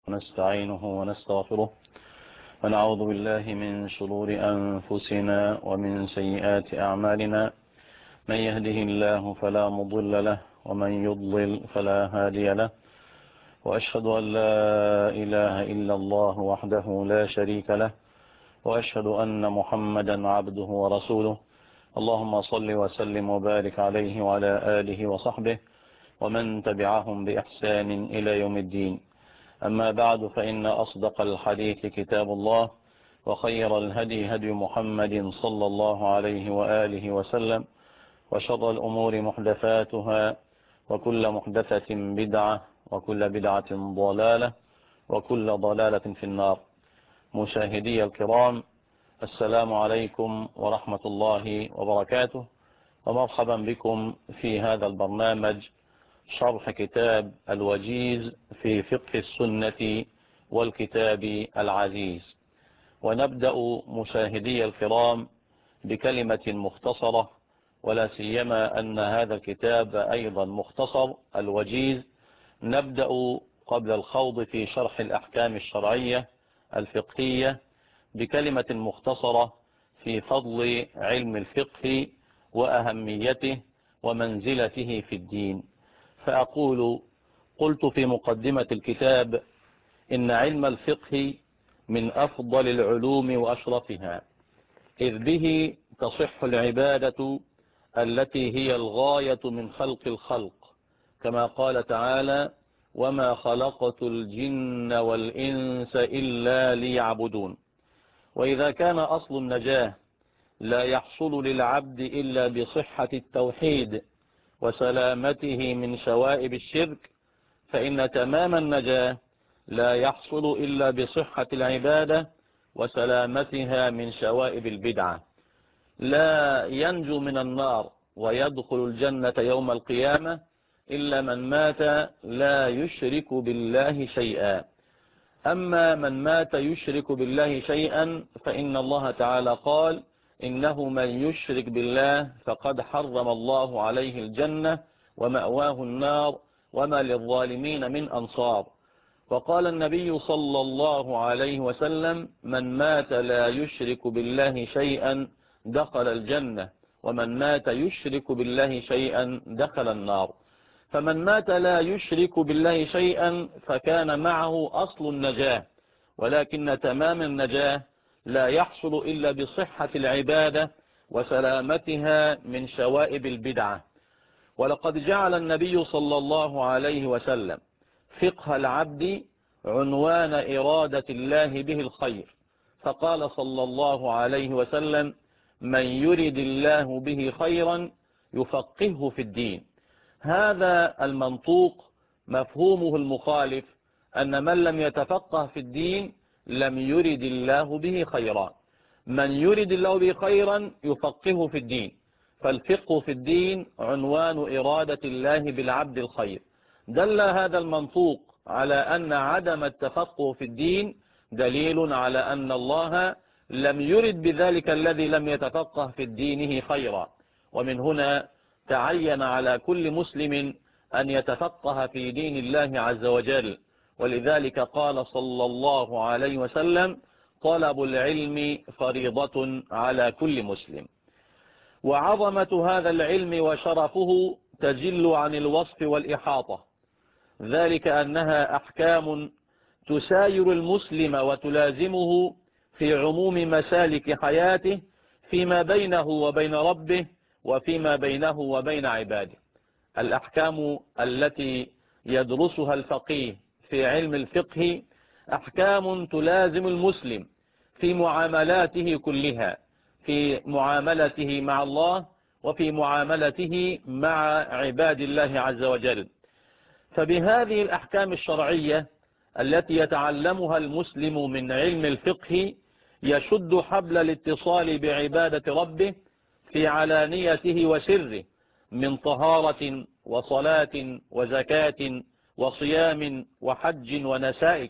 ونستعينه ونستغفره ونعوذ بالله من شرور أنفسنا ومن سيئات أعمالنا. من يهده الله فلا مضل له ومن يضلل فلا هادي له، وأشهد أن لا إله إلا الله وحده لا شريك له، وأشهد أن محمدا عبده ورسوله. اللهم صل وسلم وبارك عليه وعلى آله وصحبه ومن تبعهم بإحسان إلى يوم الدين. أما بعد، فإن أصدق الحديث كتاب الله، وخير الهدي هدي محمد صلى الله عليه وآله وسلم، وشر الأمور محدثاتها، وكل محدثة بدعة، وكل بدعة ضلالة، وكل ضلالة في النار. مشاهدي الكرام، السلام عليكم ورحمة الله وبركاته، ومرحبا بكم في هذا البرنامج شرح كتاب الوجيز في فقه السنة والكتاب العزيز. ونبدأ مشاهدي الكرام بكلمة مختصرة، ولا سيما أن هذا الكتاب أيضا مختصر الوجيز. نبدأ قبل الخوض في شرح الأحكام الشرعية الفقهية بكلمة مختصرة في فضل علم الفقه وأهميته ومنزلته في الدين. فأقول: قلت في مقدمة الكتاب إن علم الفقه من أفضل العلوم وأشرفها، إذ به تصح العبادة التي هي الغاية من خلق الخلق، كما قال تعالى: وما خلقت الجن والإنس إلا ليعبدون. وإذا كان أصل النجاة لا يحصل للعبد إلا بصحة التوحيد وسلامته من شوائب الشرك، فإن تمام النجاة لا يحصل إلا بصحة العبادة وسلامتها من شوائب البدعة. لا ينجو من النار ويدخل الجنة يوم القيامة إلا من مات لا يشرك بالله شيئا. أما من مات يشرك بالله شيئا فإن الله تعالى قال: إنه من يشرك بالله فقد حرم الله عليه الجنة ومأواه النار وما للظالمين من أنصار. وقال النبي صلى الله عليه وسلم: من مات لا يشرك بالله شيئا دخل الجنة، ومن مات يشرك بالله شيئا دخل النار. فمن مات لا يشرك بالله شيئا فكان معه أصل النجاة، ولكن تمام النجاة لا يحصل إلا بصحة العبادة وسلامتها من شوائب البدعة. ولقد جعل النبي صلى الله عليه وسلم فقه العبد عنوان إرادة الله به الخير، فقال صلى الله عليه وسلم: من يرد الله به خيرا يفقهه في الدين. هذا المنطوق مفهومه المخالف أن من لم يتفقه في الدين لم يرد الله به خيرا. من يرد الله به خيرا يفقهه في الدين، فالفقه في الدين عنوان إرادة الله بالعبد الخير. دل هذا المنطوق على أن عدم التفقه في الدين دليل على أن الله لم يرد بذلك الذي لم يتفقه في دينه خيرا. ومن هنا تعين على كل مسلم أن يتفقه في دين الله عز وجل، ولذلك قال صلى الله عليه وسلم: طلب العلم فريضة على كل مسلم. وعظمة هذا العلم وشرفه تجل عن الوصف والإحاطة، ذلك أنها أحكام تساير المسلم وتلازمه في عموم مسالك حياته، فيما بينه وبين ربه وفيما بينه وبين عباده. الأحكام التي يدرسها الفقيه في علم الفقه أحكام تلازم المسلم في معاملاته كلها، في معاملته مع الله وفي معاملته مع عباد الله عز وجل. فبهذه الأحكام الشرعية التي يتعلمها المسلم من علم الفقه يشد حبل الاتصال بعبادة ربه في علانيته وسره، من طهارة وصلاة وزكاة وصيام وحج ونسائك،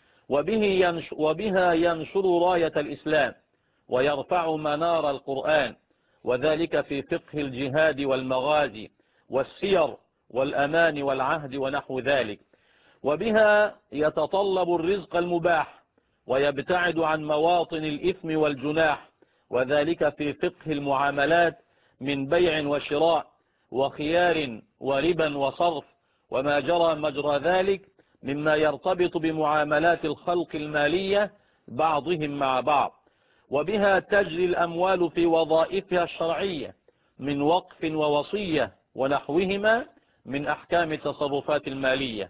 وبها ينشر راية الإسلام ويرفع منار القرآن، وذلك في فقه الجهاد والمغازي والسير والأمان والعهد ونحو ذلك. وبها يتطلب الرزق المباح ويبتعد عن مواطن الإثم والجناح، وذلك في فقه المعاملات من بيع وشراء وخيار وربا وصرف وما جرى مجرى ذلك مما يرتبط بمعاملات الخلق المالية بعضهم مع بعض. وبها تجري الأموال في وظائفها الشرعية من وقف ووصية ونحوهما من أحكام التصرفات المالية.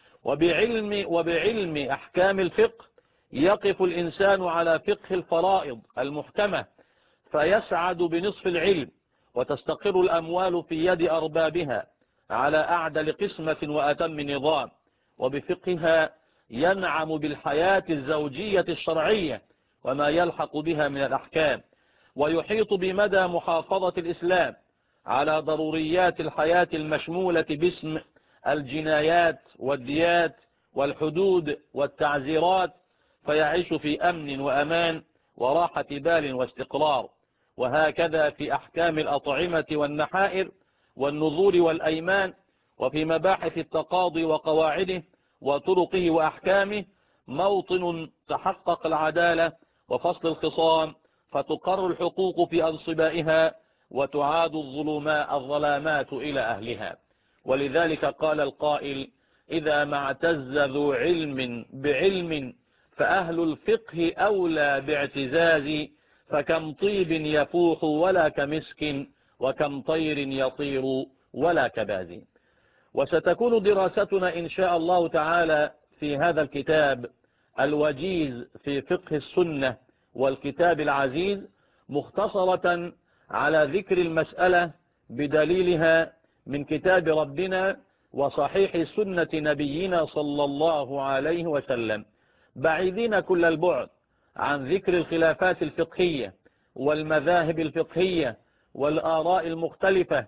وبعلم أحكام الفقه يقف الإنسان على فقه الفرائض المحكمة فيسعد بنصف العلم، وتستقر الأموال في يد أربابها على أعدل قسمة وأتم نظام. وبفقهها ينعم بالحياة الزوجية الشرعية وما يلحق بها من الأحكام، ويحيط بمدى محافظة الإسلام على ضروريات الحياة المشمولة باسم الجنايات والديات والحدود والتعزيرات، فيعيش في أمن وأمان وراحة بال واستقرار. وهكذا في أحكام الأطعمة والنحائر والنذور والأيمان، وفي مباحث التقاضي وقواعده وطرقه وأحكامه موطن تحقق العدالة وفصل الخصام، فتقر الحقوق في أنصبائها وتعاد الظلامات إلى أهلها. ولذلك قال القائل: إذا ما اعتز ذو علم بعلم فأهل الفقه أولى باعتزاز، فكم طيب يفوح ولا كمسك، وكم طير يطير ولا كباز. وستكون دراستنا إن شاء الله تعالى في هذا الكتاب الوجيز في فقه السنة والكتاب العزيز مختصرة على ذكر المسألة بدليلها من كتاب ربنا وصحيح سنة نبينا صلى الله عليه وسلم، بعيدين كل البعد عن ذكر الخلافات الفقهية والمذاهب الفقهية والآراء المختلفة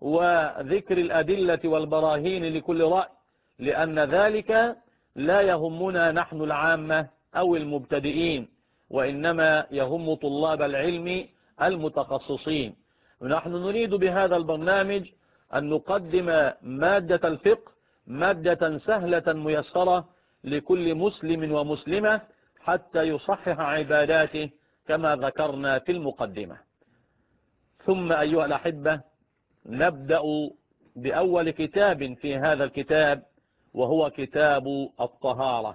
وذكر الأدلة والبراهين لكل رأي، لأن ذلك لا يهمنا نحن العامة أو المبتدئين، وإنما يهم طلاب العلم المتخصصين. ونحن نريد بهذا البرنامج أن نقدم مادة الفقه مادة سهلة ميسرة لكل مسلم ومسلمة حتى يصحح عباداته كما ذكرنا في المقدمة. ثم أيها الأحبة نبدأ بأول كتاب في هذا الكتاب، وهو كتاب الطهارة.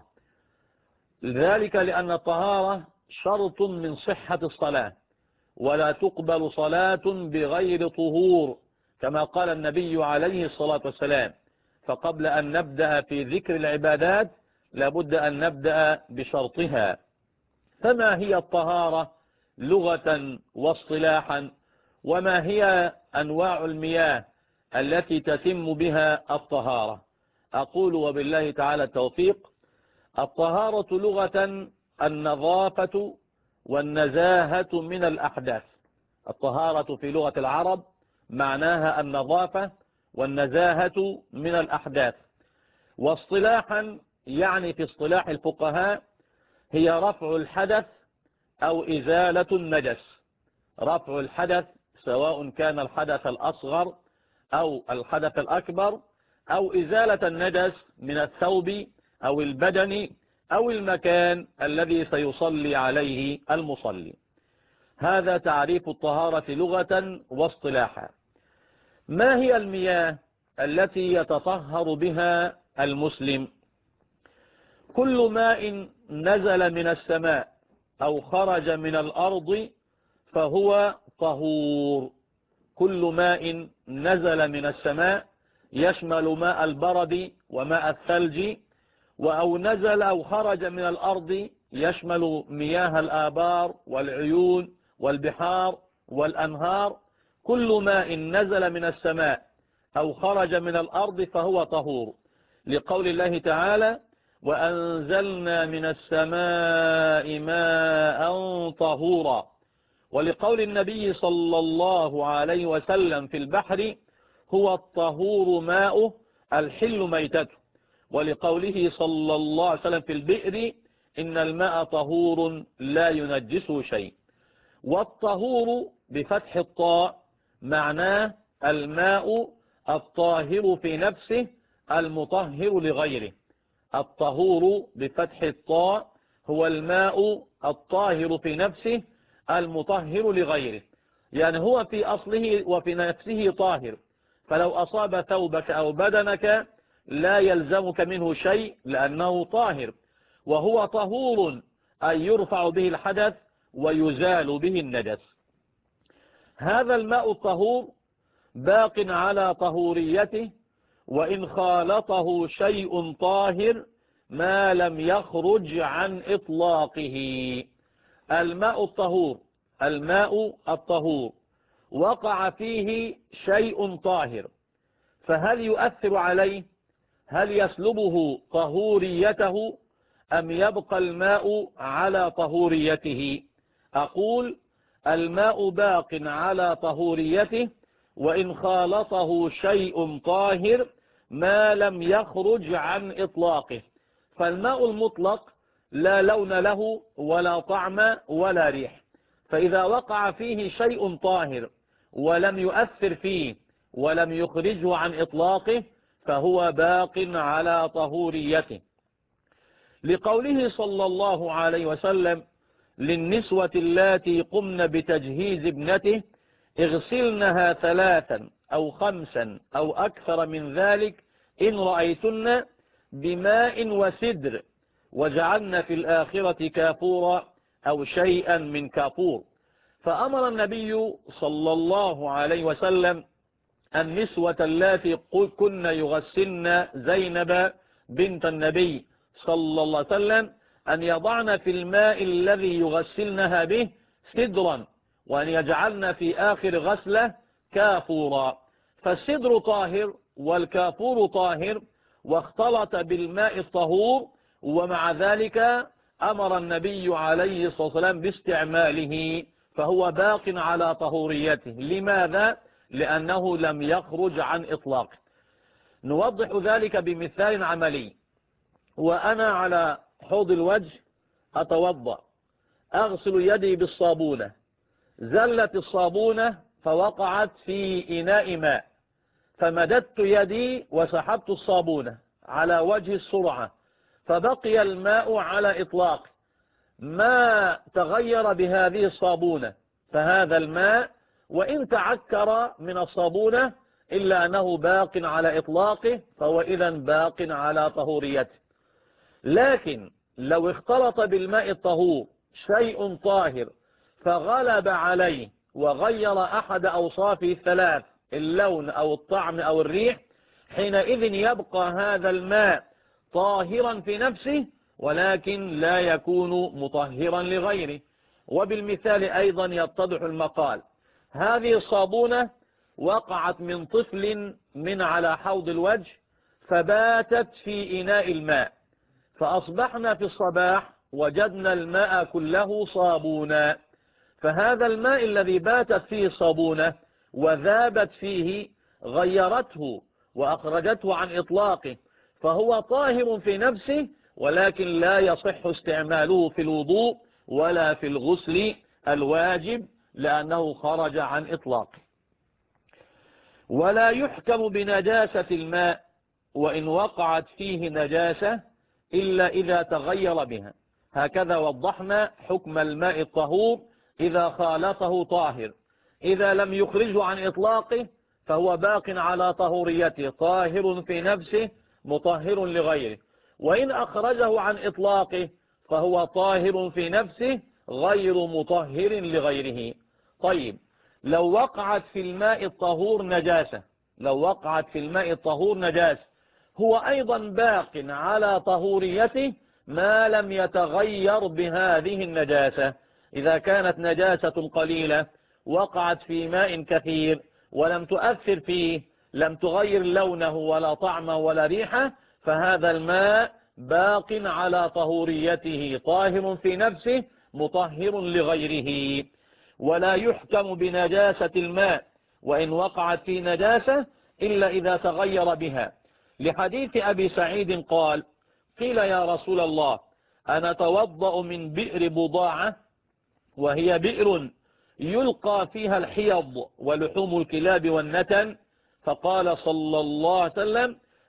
ذلك لأن الطهارة شرط من صحة الصلاة، ولا تقبل صلاة بغير طهور كما قال النبي عليه الصلاة والسلام. فقبل أن نبدأ في ذكر العبادات لابد أن نبدأ بشرطها. فما هي الطهارة لغة واصطلاحا؟ وما هي أنواع المياه التي تتم بها الطهارة؟ أقول وبالله تعالى التوفيق: الطهارة لغة النظافة والنزاهة من الأحداث. الطهارة في لغة العرب معناها النظافة والنزاهة من الأحداث. واصطلاحا يعني في اصطلاح الفقهاء هي رفع الحدث أو إزالة النجس. رفع الحدث سواء كان الحدث الأصغر أو الحدث الأكبر، أو إزالة النجس من الثوب أو البدن أو المكان الذي سيصلي عليه المصلي. هذا تعريف الطهارة لغة واصطلاحا. ما هي المياه التي يتطهر بها المسلم؟ كل ماء نزل من السماء أو خرج من الأرض فهو طهور. كل ماء نزل من السماء يشمل ماء البرد وماء الثلج، أو نزل أو خرج من الأرض يشمل مياه الآبار والعيون والبحار والأنهار. كل ماء نزل من السماء أو خرج من الأرض فهو طهور، لقول الله تعالى: وأنزلنا من السماء ماء طهورا. ولقول النبي صلى الله عليه وسلم في البحر: هو الطهور ماؤه الحل ميتته. ولقوله صلى الله عليه وسلم في البئر: إن الماء طهور لا ينجسه شيء. والطهور بفتح الطاء معناه الماء الطاهر في نفسه المطهر لغيره. الطهور بفتح الطاء هو الماء الطاهر في نفسه المطهر لغيره، يعني هو في أصله وفي نفسه طاهر، فلو أصاب ثوبك أو بدنك لا يلزمك منه شيء لأنه طاهر، وهو طهور أي يرفع به الحدث ويزال به النجس. هذا الماء الطهور باق على طهوريته وإن خالطه شيء طاهر ما لم يخرج عن إطلاقه. الماء الطهور وقع فيه شيء طاهر، فهل يؤثر عليه؟ هل يسلبه طهوريته أم يبقى الماء على طهوريته؟ أقول الماء باق على طهوريته وإن خالطه شيء طاهر ما لم يخرج عن إطلاقه. فالماء المطلق لا لون له ولا طعم ولا ريح، فإذا وقع فيه شيء طاهر ولم يؤثر فيه ولم يخرجه عن إطلاقه فهو باق على طهوريته، لقوله صلى الله عليه وسلم للنسوة اللاتي قمن بتجهيز ابنته اغسلنها 3 أو 5 أو أكثر من ذلك إن رأيتن بماء وسدر وجعلن في الآخرة كافورا أو شيئا من كافور. فأمر النبي صلى الله عليه وسلم النسوة اللاتي كن يغسلن زينب بنت النبي صلى الله عليه وسلم أن يضعن في الماء الذي يغسلنها به سدرا وأن يجعلن في آخر غسلة كافورا. فالسدر طاهر والكافور طاهر واختلط بالماء الطهور، ومع ذلك أمر النبي عليه الصلاة والسلام باستعماله، فهو باق على طهوريته. لماذا؟ لأنه لم يخرج عن إطلاقه. نوضح ذلك بمثال عملي. وأنا على حوض الوجه أتوضأ، أغسل يدي بالصابونة، زلت الصابونة فوقعت في إناء ماء، فمددت يدي وسحبت الصابونة على وجه السرعة فبقي الماء على إطلاق، ما تغير بهذه الصابونة، فهذا الماء وإن تعكر من الصابونة إلا أنه باق على إطلاقه، فهو إذن باق على طهوريته. لكن لو اختلط بالماء الطهور شيء طاهر فغلب عليه وغير أحد أوصافه الثلاث، اللون أو الطعم أو الريح، حينئذ يبقى هذا الماء طاهرا في نفسه ولكن لا يكون مطهرا لغيره. وبالمثال أيضا يتضح المقال. هذه الصابونة وقعت من طفل من على حوض الوجه فباتت في إناء الماء، فأصبحنا في الصباح وجدنا الماء كله صابونا، فهذا الماء الذي باتت فيه الصابونة وذابت فيه غيرته وأخرجته عن إطلاقه، فهو طاهر في نفسه ولكن لا يصح استعماله في الوضوء ولا في الغسل الواجب لأنه خرج عن إطلاقه. ولا يحكم بنجاسة الماء وإن وقعت فيه نجاسة إلا إذا تغير بها. هكذا وضحنا حكم الماء الطهور إذا خالطه طاهر، إذا لم يخرجه عن إطلاقه فهو باق على طهوريته، طاهر في نفسه مطهر لغيره، وإن أخرجه عن إطلاقه فهو طاهر في نفسه غير مطهر لغيره. طيب، لو وقعت في الماء الطهور نجاسة، هو أيضا باق على طهوريته ما لم يتغير بهذه النجاسة. إذا كانت نجاسة قليلة وقعت في ماء كثير ولم تؤثر فيه، لم تغير لونه ولا طعمه ولا ريحه، فهذا الماء باق على طهوريته، طاهر في نفسه مطهر لغيره. ولا يحكم بنجاسة الماء وإن وقعت في نجاسة إلا إذا تغير بها، لحديث أبي سعيد قال: قيل يا رسول الله أنا توضأ من بئر بضاعة، وهي بئر يلقى فيها الحيض ولحوم الكلاب والنتن، فقال صلى الله عليه وسلم: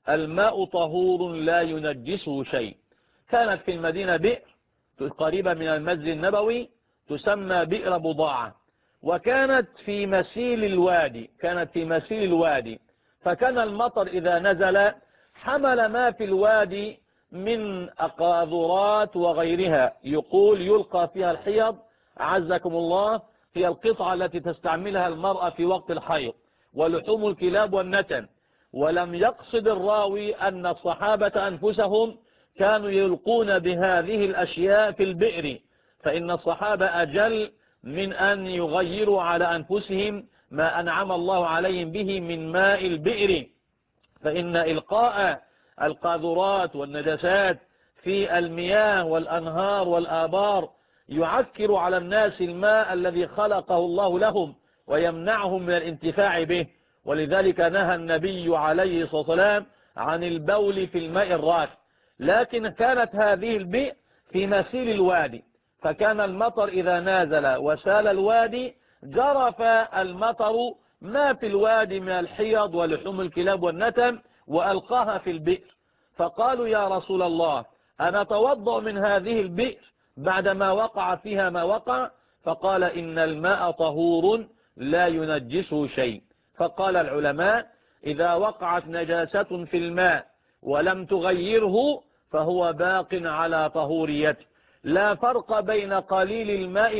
الماء طهور لا ينجسه شيء. كانت في المدينة بئر قريبة من المسجد النبوي تسمى بئر بضاعة، وكانت في مسيل الوادي، فكان المطر إذا نزل حمل ما في الوادي من أقاذورات وغيرها، يلقى فيها الحيض، عزكم الله، هي القطعة التي تستعملها المرأة في وقت الحيض، ولحوم الكلاب والنتن. ولم يقصد الراوي أن الصحابة أنفسهم كانوا يلقون بهذه الأشياء في البئر، فإن الصحابة أجل من أن يغيروا على أنفسهم ما أنعم الله عليهم به من ماء البئر، فإن إلقاء القاذورات والنجاسات في المياه والأنهار والآبار يعكر على الناس الماء الذي خلقه الله لهم ويمنعهم من الانتفاع به. ولذلك نهى النبي عليه الصلاة والسلام عن البول في الماء الراكد. لكن كانت هذه البئر في مسيل الوادي، فكان المطر إذا نازل وسال الوادي جرف المطر ما في الوادي من الحيض ولحوم الكلاب والنتن وألقاها في البئر. فقالوا يا رسول الله أنا أتوضأ من هذه البئر بعدما وقع فيها ما وقع؟ فقال إن الماء طهور لا ينجسه شيء. فقال العلماء إذا وقعت نجاسة في الماء ولم تغيره فهو باق على طهوريته، لا فرق بين قليل الماء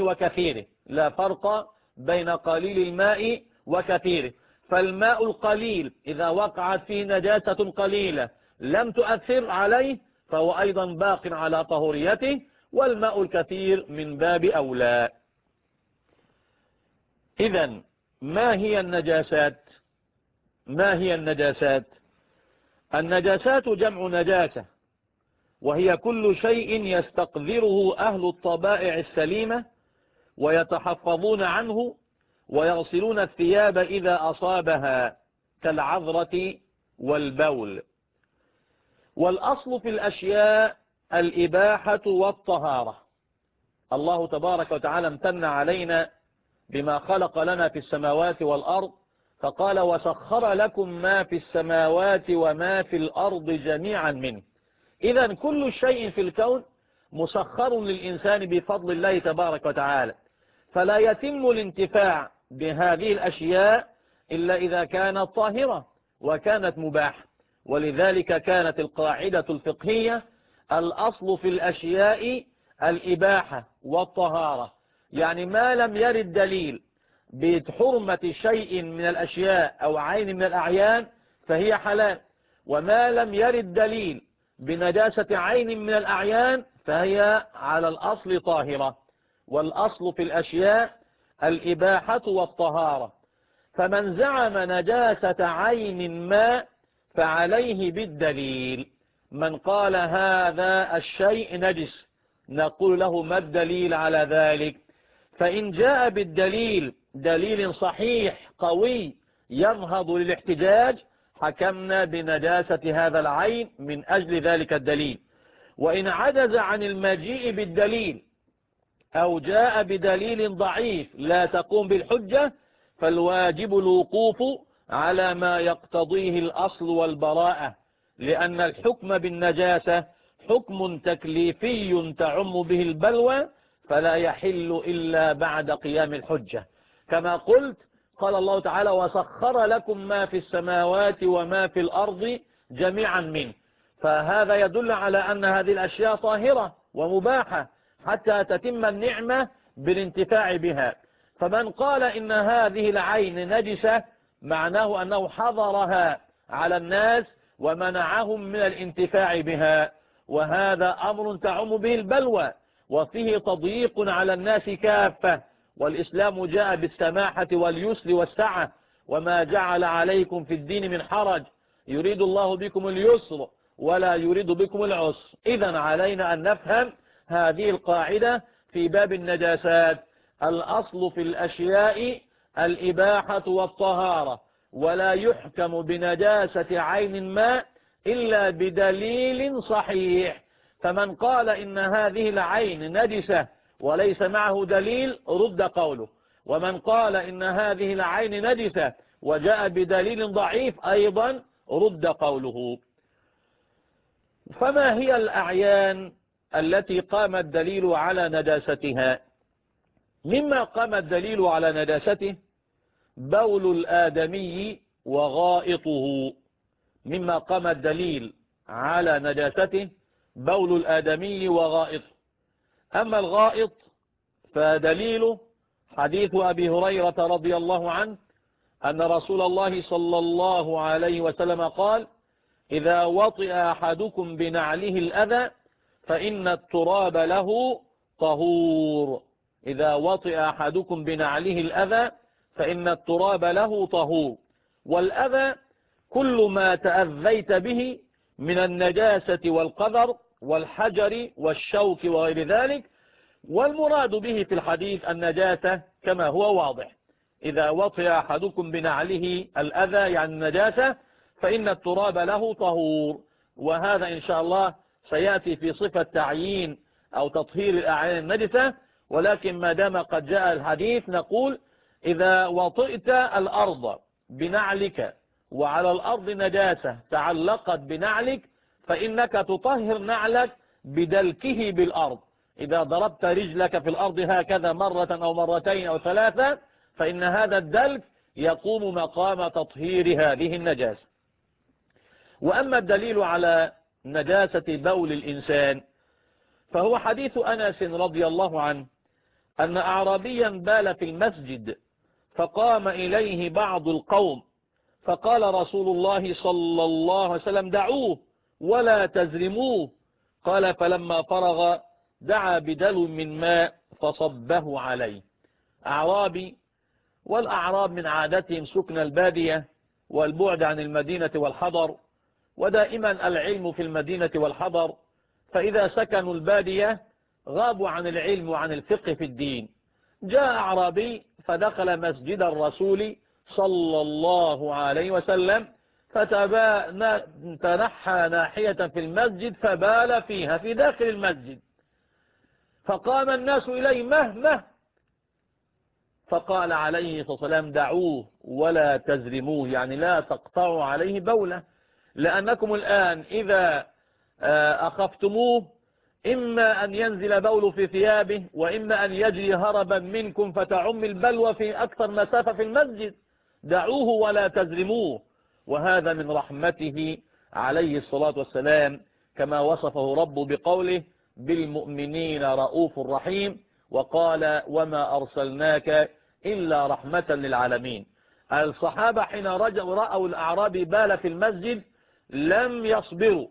وكثيره. فالماء القليل إذا وقعت فيه نجاسة قليلة لم تؤثر عليه فهو أيضا باق على طهوريته، والماء الكثير من باب أولى. إذن ما هي النجاسات؟ النجاسات جمع نجاسة، وهي كل شيء يستقذره أهل الطبائع السليمة ويتحفظون عنه ويغسلون الثياب إذا أصابها كالعذرة والبول. والأصل في الأشياء الإباحة والطهارة. الله تبارك وتعالى امتن علينا بما خلق لنا في السماوات والأرض، فقال وسخر لكم ما في السماوات وما في الأرض جميعا منه. إذن كل شيء في الكون مسخر للإنسان بفضل الله تبارك وتعالى، فلا يتم الانتفاع بهذه الأشياء إلا إذا كانت طاهرة وكانت مباحة. ولذلك كانت القاعدة الفقهية الأصل في الأشياء الإباحة والطهارة، يعني ما لم يرد دليل بحرمة شيء من الأشياء أو عين من الأعيان فهي حلال، وما لم يرد دليل بنجاسة عين من الأعيان فهي على الأصل طاهرة. والأصل في الأشياء الإباحة والطهارة، فمن زعم نجاسة عين ما فعليه بالدليل. من قال هذا الشيء نجس نقول له ما الدليل على ذلك؟ فإن جاء بالدليل دليل صحيح قوي ينهض للاحتجاج حكمنا بنجاسة هذا العين من أجل ذلك الدليل. وإن عجز عن المجيء بالدليل أو جاء بدليل ضعيف لا تقوم بالحجة فالواجب الوقوف على ما يقتضيه الأصل والبراءة، لأن الحكم بالنجاسة حكم تكليفي تعم به البلوى فلا يحل إلا بعد قيام الحجة. كما قلت قال الله تعالى وسخر لكم ما في السماوات وما في الأرض جميعا منه، فهذا يدل على أن هذه الأشياء طاهرة ومباحة حتى تتم النعمة بالانتفاع بها. فمن قال إن هذه العين نجسة معناه أنه حظرها على الناس ومنعهم من الانتفاع بها، وهذا أمر تعم به البلوى وفيه تضييق على الناس كافة. والإسلام جاء بالسماحة واليسر والسعة، وما جعل عليكم في الدين من حرج، يريد الله بكم اليسر ولا يريد بكم العسر. إذن علينا أن نفهم هذه القاعدة في باب النجاسات. الأصل في الأشياء الإباحة والطهارة، ولا يحكم بنجاسة عين ما إلا بدليل صحيح. فمن قال إن هذه العين نجسة وليس معه دليل رد قوله، ومن قال إن هذه العين نجسة وجاء بدليل ضعيف أيضا رد قوله. فما هي الأعيان التي قام الدليل على نجاستها؟ مما قام الدليل على نجاسته بول الآدمي وغائطه. مما قام الدليل على نجاسته بول الآدمي وغائطه. أما الغائط فدليله حديث أبي هريرة رضي الله عنه أن رسول الله صلى الله عليه وسلم قال: إذا وطئ أحدكم بنعله الأذى فإن التراب له طهور. إذا وطئ أحدكم بنعله الأذى فإن التراب له طهور. والأذى كل ما تأذيت به من النجاسة والقذر والحجر والشوك وغير ذلك، والمراد به في الحديث النجاسة كما هو واضح. إذا وطئ أحدكم بنعله الأذى يعني النجاسة فإن التراب له طهور. وهذا إن شاء الله سيأتي في صفة تعيين أو تطهير الأعيان النجسة، ولكن ما دام قد جاء الحديث نقول: إذا وطئت الأرض بنعلك وعلى الأرض نجاسة تعلقت بنعلك فإنك تطهر نعلك بدلكه بالأرض. إذا ضربت رجلك في الأرض هكذا مرة أو مرتين أو ثلاثة فإن هذا الدلك يقوم مقام تطهير هذه النجاسة. وأما الدليل على نجاسة بول الإنسان فهو حديث أنس رضي الله عنه أن أعرابيا بال في المسجد فقام إليه بعض القوم فقال رسول الله صلى الله عليه وسلم: دعوه ولا تزرموه. قال: فلما فرغ دعا بدلو من ماء فصبه عليه. أعرابي، والأعراب من عادتهم سكن البادية والبعد عن المدينة والحضر، ودائما العلم في المدينة والحضر، فإذا سكنوا البادية غابوا عن العلم وعن الفقه في الدين. جاء أعرابي فدخل مسجد الرسول صلى الله عليه وسلم فتنحى ناحية في المسجد فبال فيها في داخل المسجد، فقام الناس إليه: مه. فقال عليه الصلاة والسلام: دعوه ولا تزرموه، يعني لا تقطعوا عليه بوله، لأنكم الآن إذا أخفتموه إما أن ينزل بول في ثيابه وإما أن يجري هربا منكم فتعم البلوى في أكثر مسافة في المسجد. دعوه ولا تزرموه. وهذا من رحمته عليه الصلاة والسلام، كما وصفه ربه بقوله: بالمؤمنين رؤوف رحيم، وقال: وما أرسلناك إلا رحمة للعالمين. الصحابة حين رأوا الأعرابي بال في المسجد لم يصبروا،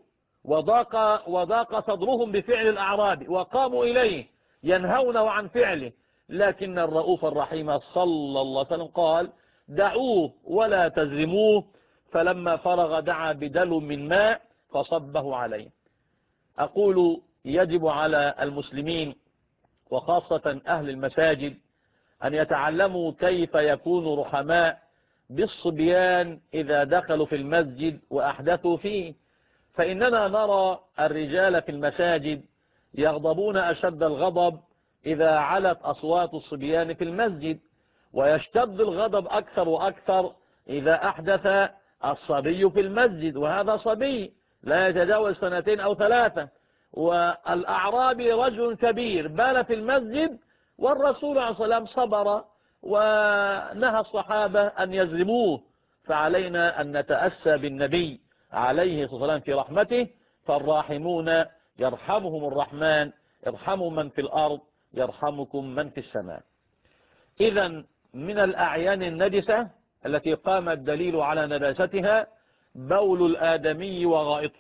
وضاق صدرهم بفعل الأعرابي وقاموا إليه ينهونه عن فعله، لكن الرؤوف الرحيم صلى الله عليه وسلم قال: دعوه ولا تزرموه. فلما فرغ دعا بدلو من ماء فصبه عليه. أقول: يجب على المسلمين وخاصة أهل المساجد أن يتعلموا كيف يكونوا رحماء بالصبيان إذا دخلوا في المسجد وأحدثوا فيه. فإننا نرى الرجال في المساجد يغضبون أشد الغضب إذا علت أصوات الصبيان في المسجد، ويشتد الغضب أكثر وأكثر إذا أحدث الصبي في المسجد، وهذا صبي لا يتجاوز 2 أو 3. والأعرابي رجل كبير بال في المسجد، والرسول عليه الصلاة والسلام صبر ونهى الصحابة أن يزرموه. فعلينا أن نتأسى بالنبي عليه الصلاة والسلام في رحمته، فالراحمون يرحمهم الرحمن: ارحموا من في الأرض يرحمكم من في السماء. إذن من الأعيان النجسة التي قام الدليل على نجاستها بول الآدمي وغائطه،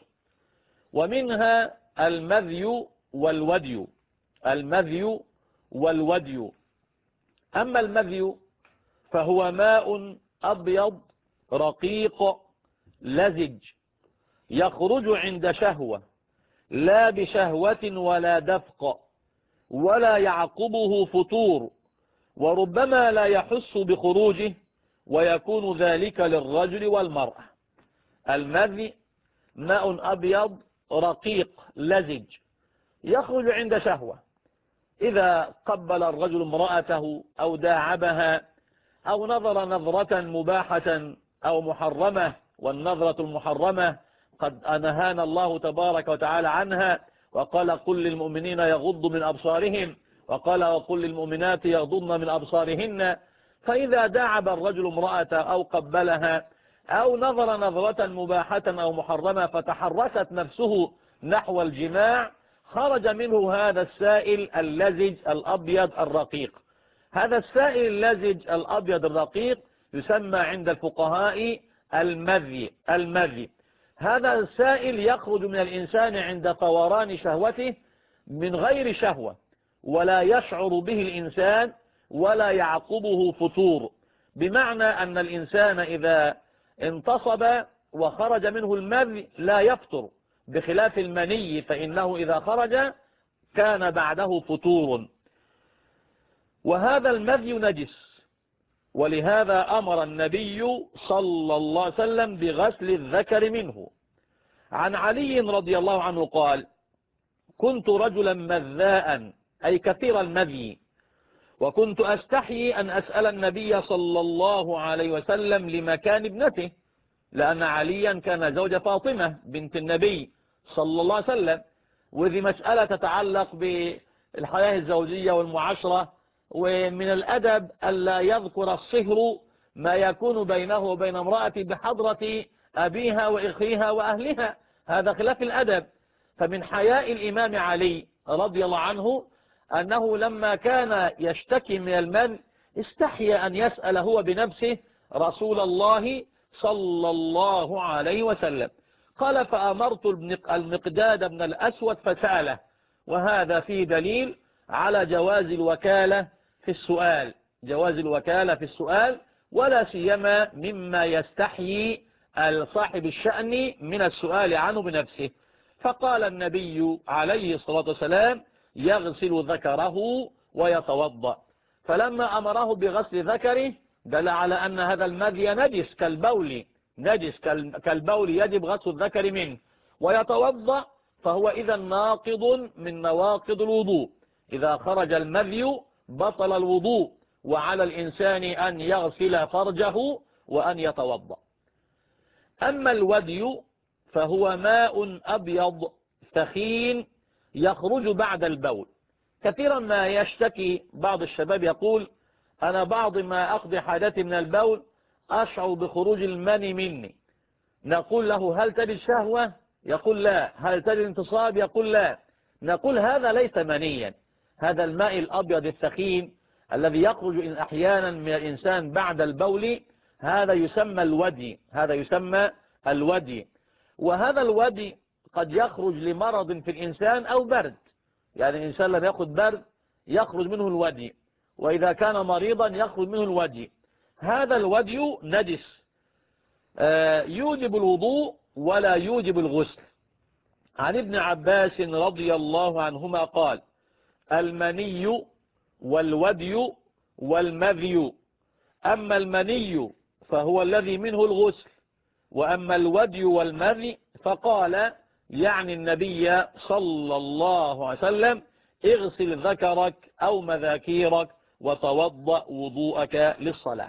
ومنها المذي والودي. المذي والودي. أما المذي فهو ماء أبيض رقيق لزج يخرج عند شهوة، لا بشهوة ولا دفق، ولا يعقبه فطور، وربما لا يحس بخروجه، ويكون ذلك للرجل والمرأة. المذي ماء أبيض رقيق لزج يخرج عند شهوة، إذا قبل الرجل امرأته أو داعبها أو نظر نظرة مباحة أو محرمة، والنظرة المحرمة قد أنهانا الله تبارك وتعالى عنها، وقال قل للمؤمنين يغضوا من أبصارهم، وقال وقل للمؤمنات يغضضن من أبصارهن. فإذا داعب الرجل امرأة أو قبلها أو نظر نظرة مباحة أو محرمة فتحركت نفسه نحو الجماع، خرج منه هذا السائل اللزج الأبيض الرقيق. هذا السائل اللزج الأبيض الرقيق يسمى عند الفقهاء المذي. هذا السائل يخرج من الإنسان عند طوران شهوته من غير شهوة، ولا يشعر به الإنسان ولا يعقبه فطور، بمعنى أن الإنسان إذا انتصب وخرج منه المذي لا يفطر، بخلاف المني فإنه إذا خرج كان بعده فطور. وهذا المذي نجس، ولهذا أمر النبي صلى الله عليه وسلم بغسل الذكر منه. عن علي رضي الله عنه قال: كنت رجلا مذاء، أي كثير المذي، وكنت أستحيي أن أسأل النبي صلى الله عليه وسلم لمكان ابنته، لأن عليا كان زوج فاطمة بنت النبي صلى الله عليه وسلم، وذي مسألة تتعلق بالحياة الزوجية والمعاشرة، ومن الأدب ألا يذكر الصهر ما يكون بينه وبين امرأته بحضرة أبيها وإخيها وأهلها، هذا خلاف الأدب. فمن حياء الإمام علي رضي الله عنه أنه لما كان يشتكي من المن استحي أن يسأل هو بنفسه رسول الله صلى الله عليه وسلم. قال: فأمرت المقداد بن الأسود فسأله. وهذا فيه دليل على جواز الوكالة في السؤال، جواز الوكالة في السؤال، ولا سيما مما يستحيي صاحب الشأن من السؤال عنه بنفسه. فقال النبي عليه الصلاة والسلام: يغسل ذكره ويتوضأ. فلما أمره بغسل ذكره دل على أن هذا المذي نجس كالبول، نجس كالبول يجب غسل الذكر منه. ويتوضأ فهو إذا ناقض من نواقض الوضوء، إذا خرج المذي بطل الوضوء، وعلى الإنسان أن يغسل فرجه وأن يتوضأ. أما الودي فهو ماء أبيض ثخين يخرج بعد البول. كثيرا ما يشتكي بعض الشباب يقول: أنا بعض ما أقضي حاجتي من البول أشعر بخروج المني مني. نقول له: هل تجد شهوة؟ يقول لا. هل تجد انتصاب؟ يقول لا. نقول: هذا ليس منيا، هذا الماء الأبيض الثخين الذي يخرج أحيانا من الإنسان بعد البول، هذا يسمى الودي، هذا يسمى الودي. وهذا الودي قد يخرج لمرض في الإنسان أو برد، يعني الإنسان لما يأخذ برد يخرج منه الودي، وإذا كان مريضا يخرج منه الودي. هذا الودي نجس، يوجب الوضوء ولا يوجب الغسل. عن ابن عباس رضي الله عنهما قال: المني والودي والمذي، أما المني فهو الذي منه الغسل، وأما الودي والمذي فقال يعني النبي صلى الله عليه وسلم: اغسل ذكرك أو مذاكيرك وتوضأ وضوءك للصلاة.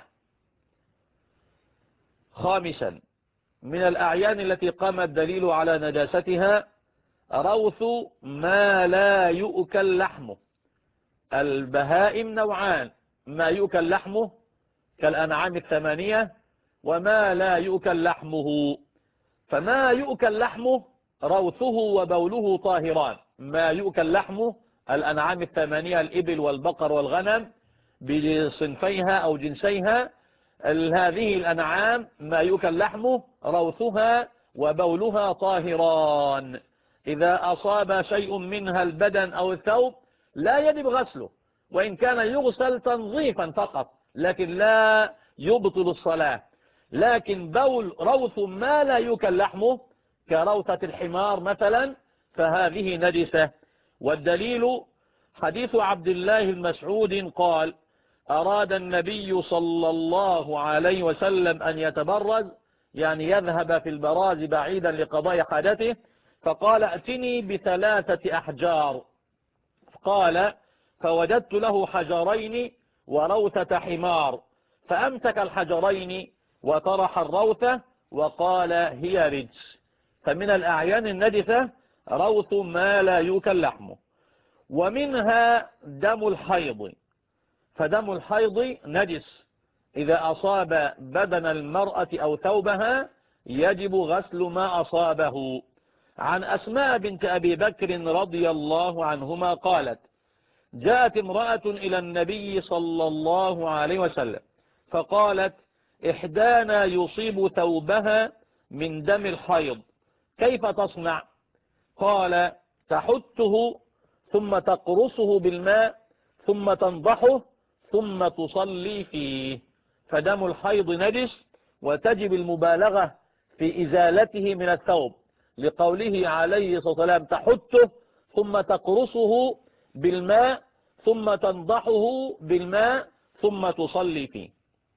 خامسا، من الأعيان التي قام الدليل على نجاستها روث ما لا يؤكل لحمه. البهائم نوعان: ما يؤكل لحمه كالأنعام الثمانية، وما لا يؤكل لحمه. فما يؤكل لحمه روثه وبوله طاهران. ما يؤكل لحمه الأنعام الثمانية، الإبل والبقر والغنم بصنفيها أو جنسيها، هذه الأنعام ما يؤكل لحمه روثها وبولها طاهران. إذا أصاب شيء منها البدن أو الثوب لا يجب غسله، وإن كان يغسل تنظيفا فقط لكن لا يبطل الصلاة. لكن بول روث ما لا يؤكل لحمه كروثة الحمار مثلا فهذه نجسة. والدليل حديث عبد الله المسعود قال: أراد النبي صلى الله عليه وسلم أن يتبرز، يعني يذهب في البراز بعيدا لقضاء حاجته، فقال: ائتني بثلاثة أحجار. قال: فوجدت له حجرين وروثة حمار، فأمسك الحجرين وطرح الروثة وقال: هي رجس. فمن الأعيان النجسة روث ما لا يؤكل لحمه. ومنها دم الحيض، فدم الحيض نجس، إذا أصاب بدن المرأة أو ثوبها يجب غسل ما أصابه. عن أسماء بنت أبي بكر رضي الله عنهما قالت: جاءت امرأة إلى النبي صلى الله عليه وسلم فقالت: إحدانا يصيب ثوبها من دم الحيض، كيف تصنع؟ قال: تحته ثم تقرصه بالماء ثم تنضحه ثم تصلي فيه. فدم الحيض نجس، وتجب المبالغة في إزالته من الثوب، لقوله عليه الصلاة والسلام: تحته ثم تقرصه بالماء ثم تنضحه بالماء ثم تصلي فيه.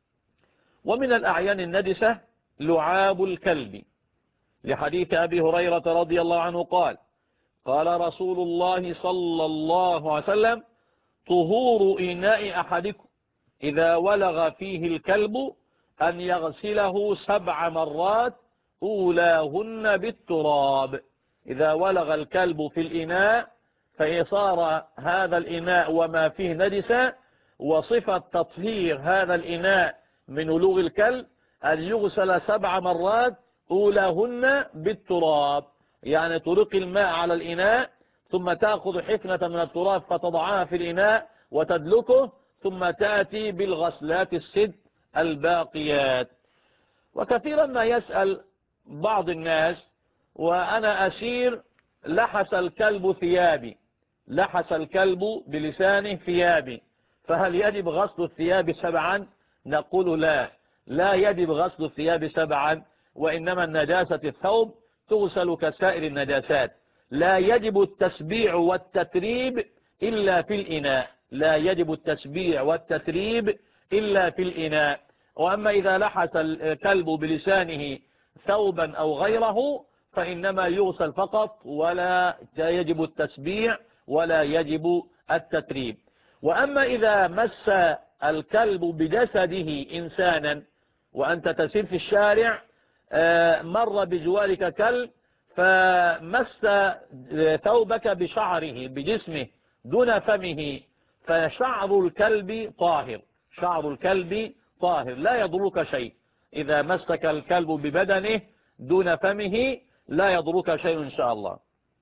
ومن الأعيان النجسة لعاب الكلب، لحديث أبي هريرة رضي الله عنه قال: قال رسول الله صلى الله عليه وسلم: طهور إناء أحدكم إذا ولغ فيه الكلب أن يغسله 7 مرات أولاهن بالتراب. إذا ولغ الكلب في الإناء فإصار هذا الإناء وما فيه نجسة، وصفة تطهير هذا الإناء من ولوغ الكلب أن يغسل 7 مرات أولاهن بالتراب، يعني تلقي الماء على الإناء ثم تأخذ حفنة من التراب فتضعها في الإناء وتدلكه، ثم تأتي بالغسلات ال6 الباقيات. وكثيرا ما يسأل بعض الناس وأنا أسير: لحس الكلب ثيابي، لحس الكلب بلسانه ثيابي، فهل يجب غسل الثياب 7؟ نقول لا، لا يجب غسل الثياب 7، وإنما النجاسة الثوب تغسل كسائر النجاسات. لا يجب التسبيع والتتريب إلا في الإناء، لا يجب التسبيع والتتريب إلا في الإناء. وأما إذا لحس الكلب بلسانه ثوبا أو غيره فإنما يغسل فقط، ولا يجب التسبيع ولا يجب التتريب. وأما إذا مس الكلب بجسده إنسانا، وأنت تسير في الشارع مر بجوارك كلب فمس ثوبك بشعره بجسمه دون فمه، فشعر الكلب طاهر، شعر الكلب طاهر لا يضرك شيء. إذا مسك الكلب ببدنه دون فمه لا يضرك شيء إن شاء الله.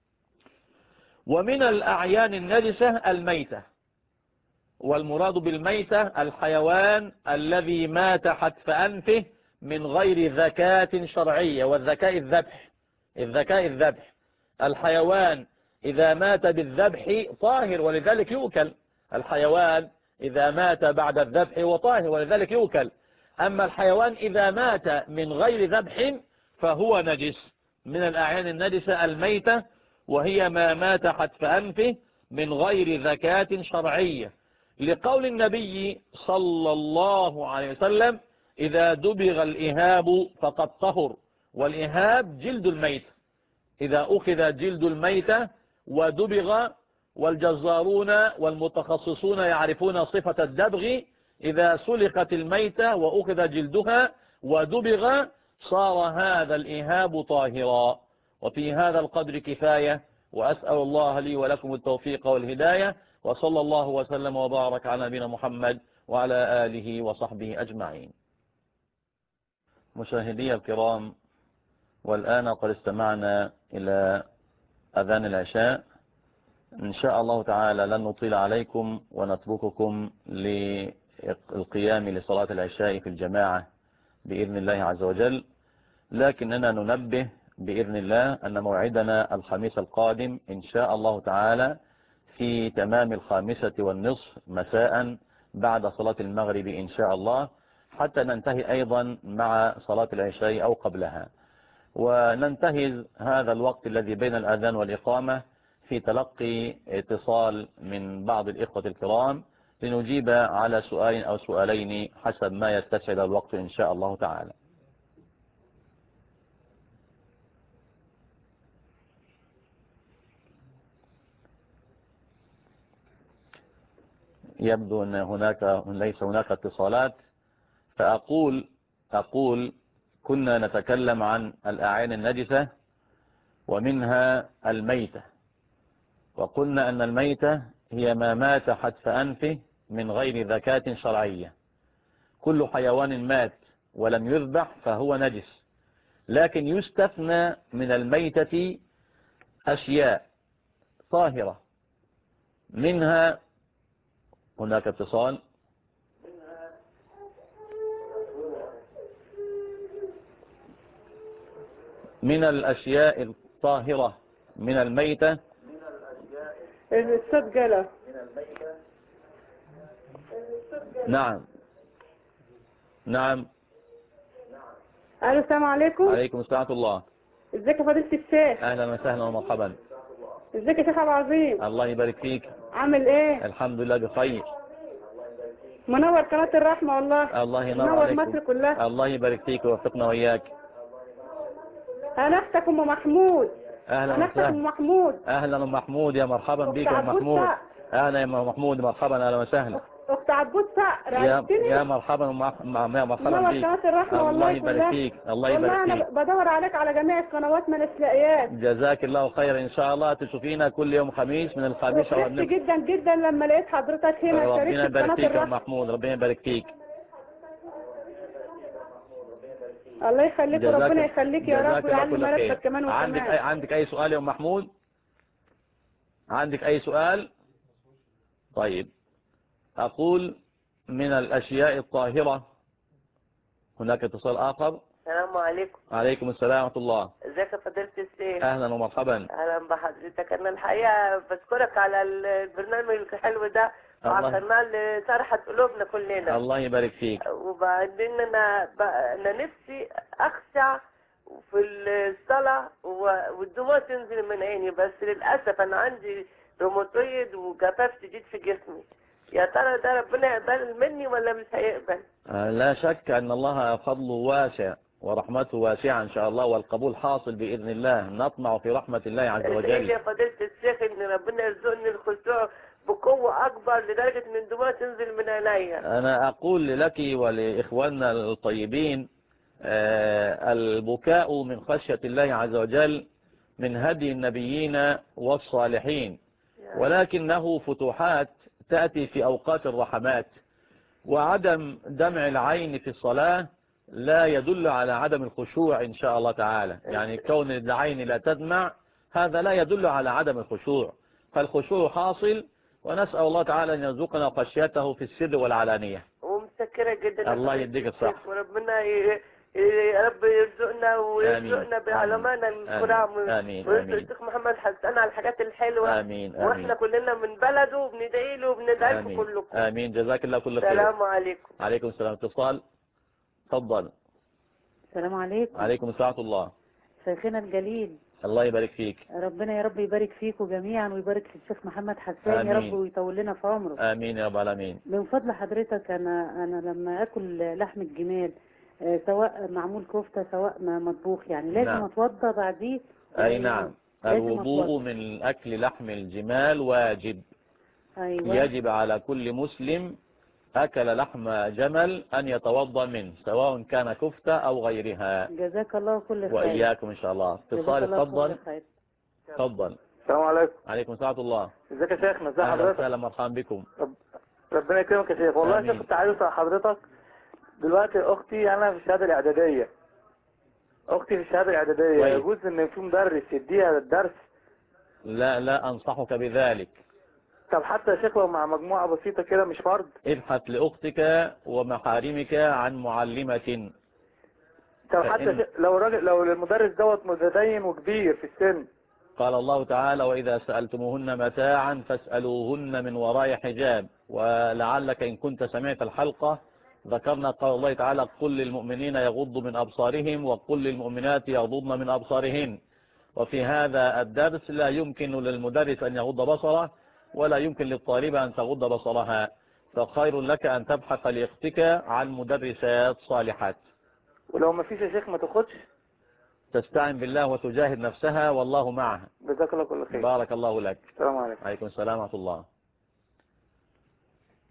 ومن الأعيان النجسة الميتة، والمراد بالميتة الحيوان الذي مات حتف أنفه من غير ذكاة شرعية، والذكاء الذبح، الذكاء الذبح. الحيوان إذا مات بالذبح طاهر ولذلك يؤكل، الحيوان إذا مات بعد الذبح هو طاهر ولذلك يؤكل. أما الحيوان إذا مات من غير ذبح فهو نجس. من الأعيان النجسة الميتة، وهي ما مات حتف أنفه من غير ذكاة شرعية، لقول النبي صلى الله عليه وسلم: إذا دبغ الإهاب فقد طهر. والإهاب جلد الميت، إذا أخذ جلد الميتة ودبغ، والجزارون والمتخصصون يعرفون صفة الدبغ، إذا سلقت الميتة وأخذ جلدها ودبغ صار هذا الإهاب طاهرا. وفي هذا القدر كفاية، وأسأل الله لي ولكم التوفيق والهداية، وصلى الله وسلم وبارك على نبينا محمد وعلى آله وصحبه أجمعين. مشاهدي الكرام، والآن قد استمعنا إلى أذان العشاء. إن شاء الله تعالى لن نطيل عليكم ونترككم للقيام لصلاة العشاء في الجماعة بإذن الله عز وجل، لكننا ننبه بإذن الله أن موعدنا الخميس القادم إن شاء الله تعالى في تمام 5:30 مساء بعد صلاة المغرب إن شاء الله، حتى ننتهي أيضا مع صلاة العشاء أو قبلها. وننتهز هذا الوقت الذي بين الأذان والإقامة في تلقي اتصال من بعض الإخوة الكرام لنجيب على سؤال أو سؤالين حسب ما يتسع الوقت إن شاء الله تعالى. يبدو أن ليس هناك اتصالات، فأقول كنا نتكلم عن الأعيان النجسة ومنها الميتة. وقلنا أن الميتة هي ما مات حتف أنفه من غير ذكاة شرعية. كل حيوان مات ولم يذبح فهو نجس، لكن يستثنى من الميتة أشياء طاهرة. منها هناك اتصال. من الأشياء الطاهرة من الميتة السجلة. نعم نعم. الو السلام عليكم. عليكم السلام ورحمة الله. ازيك يا فضيلة الشيخ؟ أهلا وسهلا ومرحبا. ازيك يا شيخ عبد العظيم؟ الله يبارك فيك. عامل ايه؟ الحمد لله بخير. منور قناة الرحمة والله. الله ينور منور عليكم. مصر كلها. الله يبارك فيك ويوفقنا وإياك. انا اختك ام محمود. أهلا انا اختك وسهلا. ام محمود. أهلا أم محمود، يا مرحبا بك اخت يا أم عبود محمود. صقر. أهلا يا أم محمود، مرحبا، أهلا وسهلا. اخت عبود صقر، يا عرفتني؟ مرحبا يا مرحبا منور بك. قناة الرحمة الله والله يبارك كلها. فيك. الله والله يبارك انا فيك. بدور عليك على جميع القنوات ما نلاقياك. جزاك الله خير. إن شاء الله تشوفينا كل يوم خميس من الخميس أو وفرحت جدا جدا لما لقيت حضرتك هنا ربنا شاركت في يبارك قناة فيك يا أم الرحمة. محمود، ربنا يبارك فيك. الله يخليك وربنا يخليك يا رب جزاك الله ويعلي كل خير. مرتبك كمان وكمان. عندك أي سؤال يا أم محمود؟ عندك أي سؤال؟ طيب، أقول من الأشياء الطاهرة. هناك اتصال آخر. السلام عليكم. عليكم السلام ورحمة الله. ازيك يا فضيلة الشيخ؟ أهلا ومرحبا. اهلا بحضرتك. انا الحقيقة بشكرك على البرنامج الحلو ده وعلى الله القناة اللي سرحت قلوبنا كلنا. الله يبارك فيك. وبعدين انا نفسي اخشع في الصلاة والدموع تنزل من عيني، بس للأسف انا عندي روماتويد وجفاف شديد في جسمي. يا ترى ده ربنا يقبل مني ولا مش هيقبل؟ لا شك أن الله فضله واسع ورحمته واسعة إن شاء الله، والقبول حاصل بإذن الله. نطمع في رحمة الله عز وجل. يا فضيلة الشيخ ان ربنا يرزقني الخشوع بقوة اكبر لدرجة ان الدموع تنزل من عينيا. أنا أقول لك ولإخواننا الطيبين البكاء من خشية الله عز وجل من هدي النبيين والصالحين، ولكنه فتوحات تأتي في أوقات الرحمات. وعدم دمع العين في الصلاة لا يدل على عدم الخشوع إن شاء الله تعالى. يعني كون العين لا تدمع هذا لا يدل على عدم الخشوع، فالخشوع حاصل، ونسأل الله تعالى أن يرزقنا خشيته في السر والعلانية. ومسكرة جدا. الله يديك الصح. وربنا يا رب يرزقنا ويرزقنا بعلمائنا الكرام، آمين ويرزق آمين. الشيخ محمد حسن على الحاجات الحلوة. آمين واحنا كلنا من بلده وبندعي له وبندعي لكم كلكم. آمين. جزاك الله كل خير. السلام عليكم. عليكم السلام. اتصال. تفضل. السلام عليكم. عليكم السلام ورحمة الله. شيخنا الجليل، الله يبارك فيك. ربنا يا رب يبارك فيكم جميعا ويبارك في الشيخ محمد حسان يا رب ويطول لنا في عمره. آمين يا رب العالمين. من فضل حضرتك أنا لما أكل لحم الجمال سواء معمول كفتة سواء مطبوخ يعني لازم أتوضى بعديه. أي نعم، الوضوء من أكل لحم الجمال واجب. أيوة. يجب على كل مسلم أكل لحم جمل أن يتوضأ منه سواء كان كفتة أو غيرها. جزاك الله كل خير. وإياكم إن شاء الله. اتصال. اتفضل. تفضل. السلام عليكم. عليكم السلام ورحمة الله. ازيك يا شيخنا؟ ازي أهلا حضرتك؟ وسهلا، مرحبا بكم. ربنا يكرمك يا شيخ. والله يا شيخ كنت عايز اسال حضرتك دلوقتي اختي انا في الشهاده الاعداديه. اختي في الشهاده الاعداديه يجوز ان في مدرس يديها الدرس؟ لا أنصحك بذلك. طب حتى يا شيخ لو مع مجموعه بسيطه كده مش فرض؟ ابحث لأختك ومحارمك عن معلمة. طب حتى لو المدرس دوت متدين وكبير في السن. قال الله تعالى: وإذا سألتموهن متاعا فاسألوهن من وراء حجاب. ولعلك إن كنت سمعت الحلقة ذكرنا قال الله تعالى: قل للمؤمنين يغضوا من أبصارهم وقل للمؤمنات يغضضن من أبصارهن. وفي هذا الدرس لا يمكن للمدرس أن يغض بصره ولا يمكن للطالبة أن تغض بصرها، فخير لك أن تبحث لأختك عن مدرسات صالحات. ولو ما فيش يا شيخ ما تاخدش؟ تستعين بالله وتجاهد نفسها والله معها. جزاك الله كل خير. بارك الله لك. السلام عليكم. عليكم السلام ورحمة الله.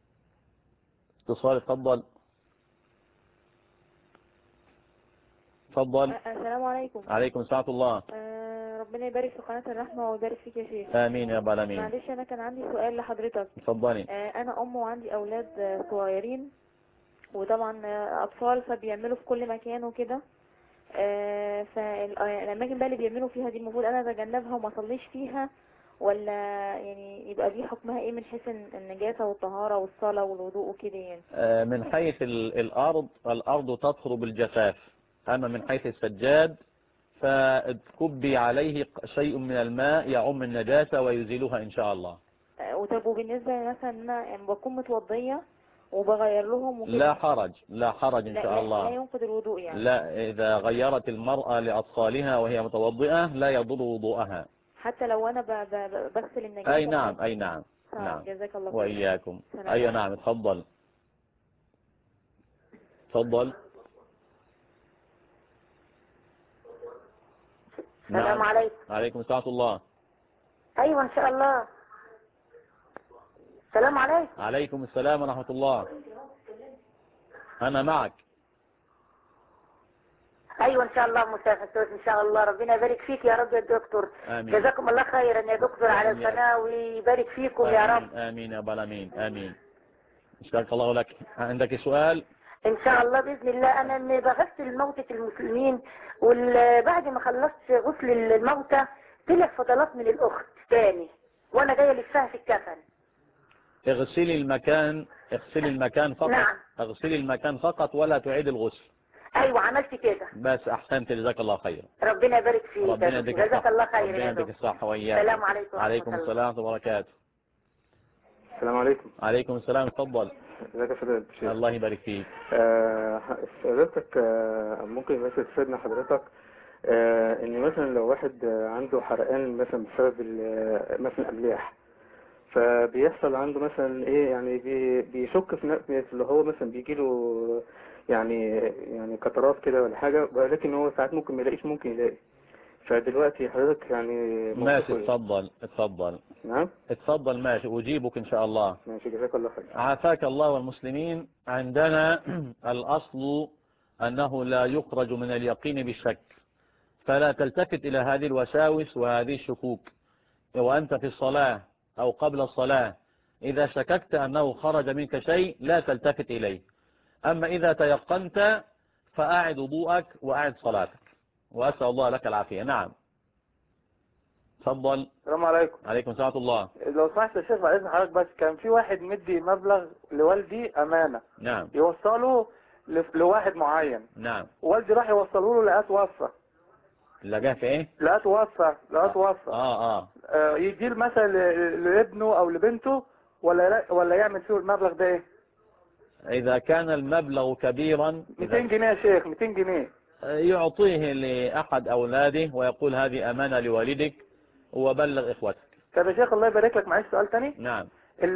اتصال. اتفضل. تفضل. السلام عليكم. عليكم السلام الله. ربنا يبارك في قناة الرحمة ويبارك فيك يا شيخ. آمين يا رب العالمين. معلش أنا كان عندي سؤال لحضرتك. تفضلي. أنا أم وعندي أولاد صغيرين، وطبعا أطفال فبيعملوا في كل مكان وكده. فالأماكن بقى اللي بيعملوا فيها دي المفروض أنا أتجنبها وما أصليش فيها، ولا يعني يبقى دي حكمها إيه من حيث النجاسة والطهارة والصلاة والوضوء وكده يعني؟ من حيث الأرض تطهر بالجفاف، أما من حيث السجاد فتكبي عليه شيء من الماء يعم النجاسة ويزيلها إن شاء الله. وطب وبالنسبة مثلا أنا يعني بكون متوضية وبغير لهم وكده، لا حرج إن شاء الله. لا ينقض الوضوء يعني؟ لا، إذا غيرت المرأة لأطفالها وهي متوضئة لا يضر وضوءها، حتى لو أنا بغسل النجاسة. أي نعم أي نعم. نعم. جزاك الله خير. وإياكم. أي نعم. تفضل. تفضل. السلام عليكم. عليكم السلام الله. ايوه ان شاء الله. السلام عليكم. عليكم السلام ورحمة الله. أنا معك. ايوه ان شاء الله مسافر ان شاء الله. ربنا يبارك فيك يا رب يا دكتور. آمين. جزاكم الله خيرا يا دكتور على القناة ويبارك فيكم يا رب. آمين يا رب العالمين. آمين. شكرا الله لك. عندك سؤال؟ ان شاء الله باذن الله. انا اللي بغسل موتة المسلمين، وبعد ما خلصت غسل الموتى طلع فضلات من الاخت تاني وانا جايه لفها في الكفن. اغسلي المكان فقط. نعم. اغسلي المكان فقط ولا تعيد الغسل. ايوه عملت كده. بس احسنت، جزاك الله خير. ربنا يبارك فيك. ربنا يديك جزاك الله خير. ربنا يديك الصحة وإياك. السلام عليكم. عليكم السلام ورحمة الله وبركاته. السلام عليكم. عليكم السلام. اتفضل. ازيك يا فضيلة الشيخ؟ الله يبارك فيك. حضرتك ممكن مثلا تفيدنا حضرتك ان مثلا لو واحد عنده حرقان مثلا بسبب مثلا املاح، فبيحصل عنده مثلا ايه يعني بيشك في نفسه اللي هو مثلا بيجيله يعني قطرات كده ولا حاجة، ولكن هو ساعات ممكن ما يلاقيش، ممكن يلاقي. فدلوقتي حضرتك يعني ماشي. اتفضل. نعم. اتفضل. ماشي، أجيبك إن شاء الله. ماشي. جزاك الله خير. عافاك الله والمسلمين. عندنا الأصل أنه لا يخرج من اليقين بالشك، فلا تلتفت إلى هذه الوساوس وهذه الشكوك وأنت في الصلاة أو قبل الصلاة. إذا شككت أنه خرج منك شيء لا تلتفت إليه. أما إذا تيقنت فأعد وضوءك وأعد صلاتك، وأسأل الله لك العافية. نعم. تفضل. السلام عليكم. عليكم السلام ورحمة الله. لو سمحت يا شيخ بعد اذن حضرتك، بس كان في واحد مدي مبلغ لوالدي امانه. نعم. يوصله لواحد معين. نعم. والدي راح يوصله له، لقاه توفى. لقاه في ايه؟ لقاه توفى. يديه مثلا لابنه او لبنته، ولا يعمل فيه المبلغ ده ايه؟ إذا كان المبلغ كبيرا 200 جنيه يا شيخ، 200 جنيه يعطيه لأحد أولاده ويقول هذه أمانة لوالدك وبلغ إخوتك. طب يا شيخ الله يبارك لك، معلش سؤال تاني. نعم.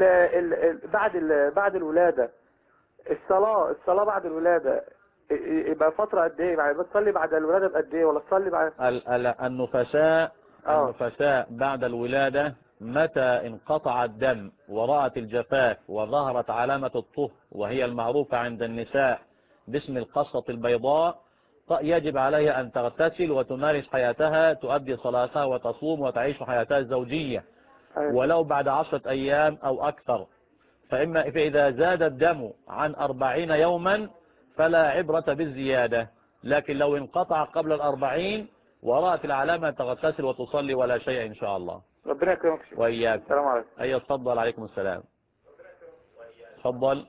بعد الولادة الصلاة بعد الولادة يبقى فترة قد ايه؟ يعني بتصلي بعد الولادة بقد ايه، ولا تصلي بعد النفساء بعد الولادة متى انقطع الدم ورأت الجفاف وظهرت علامة الطهر وهي المعروفة عند النساء باسم القصة البيضاء، يجب عليها أن تغتسل وتمارس حياتها، تؤدي صلاتها وتصوم وتعيش حياتها الزوجية ولو بعد 10 أيام أو أكثر. فإذا زاد الدم عن 40 يوما فلا عبرة بالزيادة، لكن لو انقطع قبل 40 ورأت العلامة تغتسل وتصلي ولا شيء إن شاء الله. ربنا يكرمك. وإياك. السلام عليكم. أيوة تفضل. عليكم السلام. تفضل.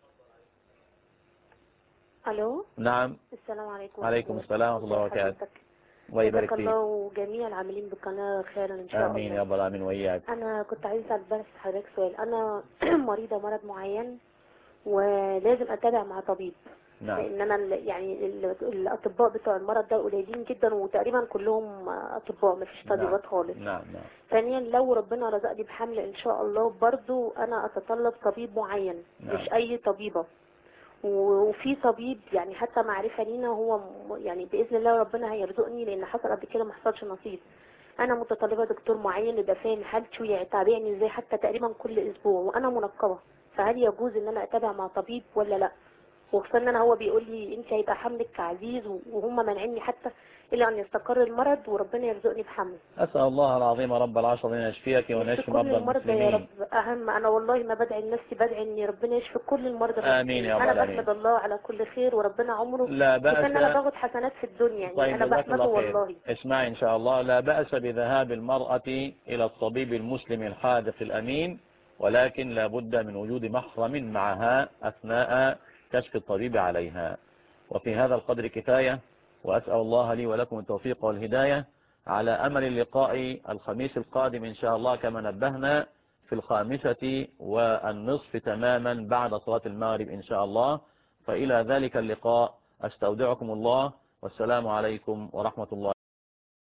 الو. نعم. السلام عليكم. عليكم السلام ورحمة الله وبركاته. ويبارك فيك. جزاك الله وجميع العاملين بالقناة خيرا ان شاء الله. امين يا رب العالمين وإياك. انا كنت عايزه اسال بس حضرتك سؤال. انا مريضه مرض معين ولازم اتابع مع طبيب. نعم. لان انا يعني الاطباء بتوع المرض ده قليلين جدا، وتقريبا كلهم اطباء مفيش طبيبات خالص. نعم. ثانيا لو ربنا رزقني بحمل ان شاء الله برضو انا اتطلب طبيب معين. مش اي طبيبة. وفي طبيب يعني حتى معرفة لينا، هو يعني باذن الله ربنا هيرزقني، لان حصل قبل كده ما حصلش نصيب. انا متطلبة دكتور معين يبقى فاهم حالتي ويتابعني ازاي حتى تقريبا كل اسبوع، وانا منقبة. فهل يجوز ان انا اتابع مع طبيب ولا لا؟ وخصوصا ان هو بيقول لي انت هيبقى حملك عزيز، وهم مانعيني حتى الا ان يستقر المرض وربنا يرزقني بحمل. أسأل الله العظيم رب العرش أن يشفيك ويشفي كل مرضى المرضى يا المسلمين. رب. اهم انا والله ما بدعي لنفسي، بدعي ان ربنا يشفي كل المرضى آمين يا رب انا العالمين. بحمد الله على كل خير، وربنا عمره لا بأس. كفايه ان انا باخد حسنات في الدنيا يعني. طيب انا جزاك بحمده الله خير. والله. اسمعي إن شاء الله، لا بأس بذهاب المرأة إلى الطبيب المسلم الحاذق الأمين، ولكن لا بد من وجود محرم معها أثناء كشف الطبيب عليها. وفي هذا القدر كفاية، وأسأل الله لي ولكم التوفيق والهداية، على أمل اللقاء الخميس القادم إن شاء الله كما نبهنا في 5:30 تماما بعد صلاة المغرب إن شاء الله. فإلى ذلك اللقاء أستودعكم الله، والسلام عليكم ورحمة الله